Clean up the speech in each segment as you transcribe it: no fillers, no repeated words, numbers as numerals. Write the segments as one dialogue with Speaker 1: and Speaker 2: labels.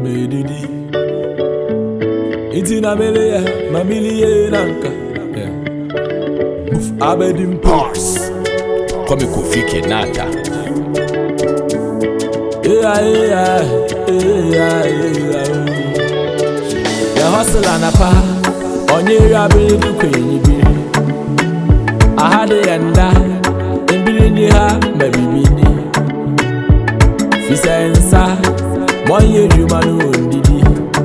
Speaker 1: medidi. Itina mele mamiliye nanka. Move abedim parts.
Speaker 2: Come Kofi Kenata.
Speaker 1: Yeah. Ya hustle anapa. Onye rabi du kwenyi bi. Ahade yanda. Embiri ni ha mabibini. Fisensa. Monye jumanu ondidi.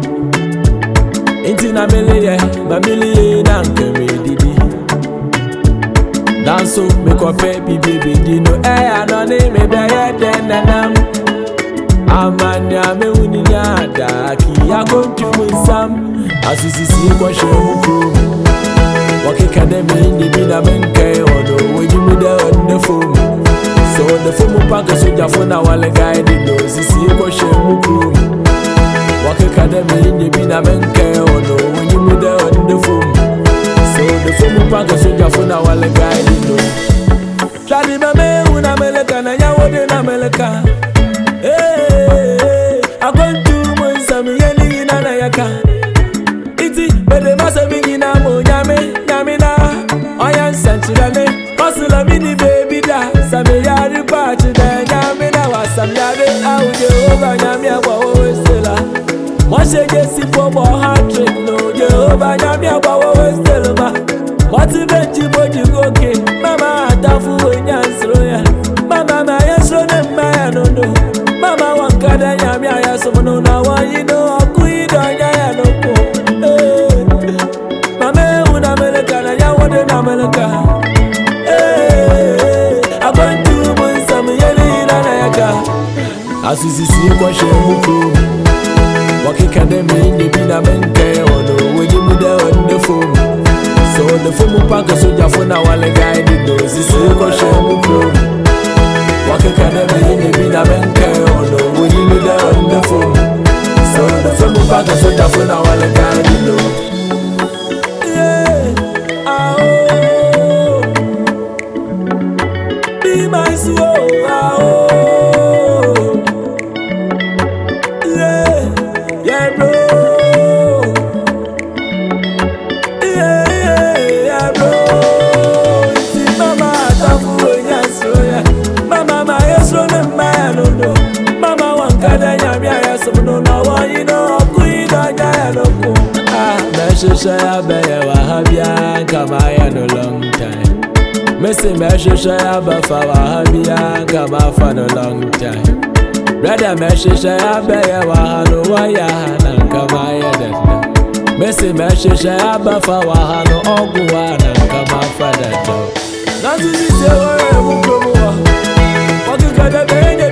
Speaker 1: Intina mele mamiliye nanka medidi. Danso me kope bibi dino anone me beye denanam amanya me uninya da ki akontu sam asisisi kwa shemu pro wakeka de me ni bi na menke odo wejimu de on the phone so the phone pack so jafo na wale guide no sisi kwa shemu pro wakeka de me ni bi na menke odo wejimu de on the phone so the phone pack so jafo na wale guide no Shadi mame una meleka na nyawo de na meleka. I want to mun sami yeli na na yaka. Iti bede masa mingi na mo nyame na. Oyan sanchirane masula mini baby da. Sami yari pachi da nyame na wasam yade aude over nyame abawo westela. Moshe gesi pobo heart trick no Jehovah nyame abawo westela ma. Motivate boji goke mama atafu wenyansro ya mama mayesro ne maya no mama wankada nyame ayaso no na wayino akuido nyaya no ko mama una meleka na nyawode na meleka abantu munsam yeli na yaka asisisi kwa shemuko wakika de me ni bina menke ono wejimu de on the phone so the phone pack so jafo na wale guide no sisi ko shemu pro wakeka de me ni bi na benke ono we you da on the phone so the phone pack so jafo na wale guide no be my soul bro Mama wankada nyame ayaso no na wayino akuida nyaya no ko meshisha ya beye wa habia kama ya no long time Messi meshisha ya bafa wa habia kama fa no long time Brother meshisha ya beye wa hano waya na kama ya dada Messi meshisha ya bafa wa hano ogwa na kama fa dada Nazi se wa mu promo wa wakika de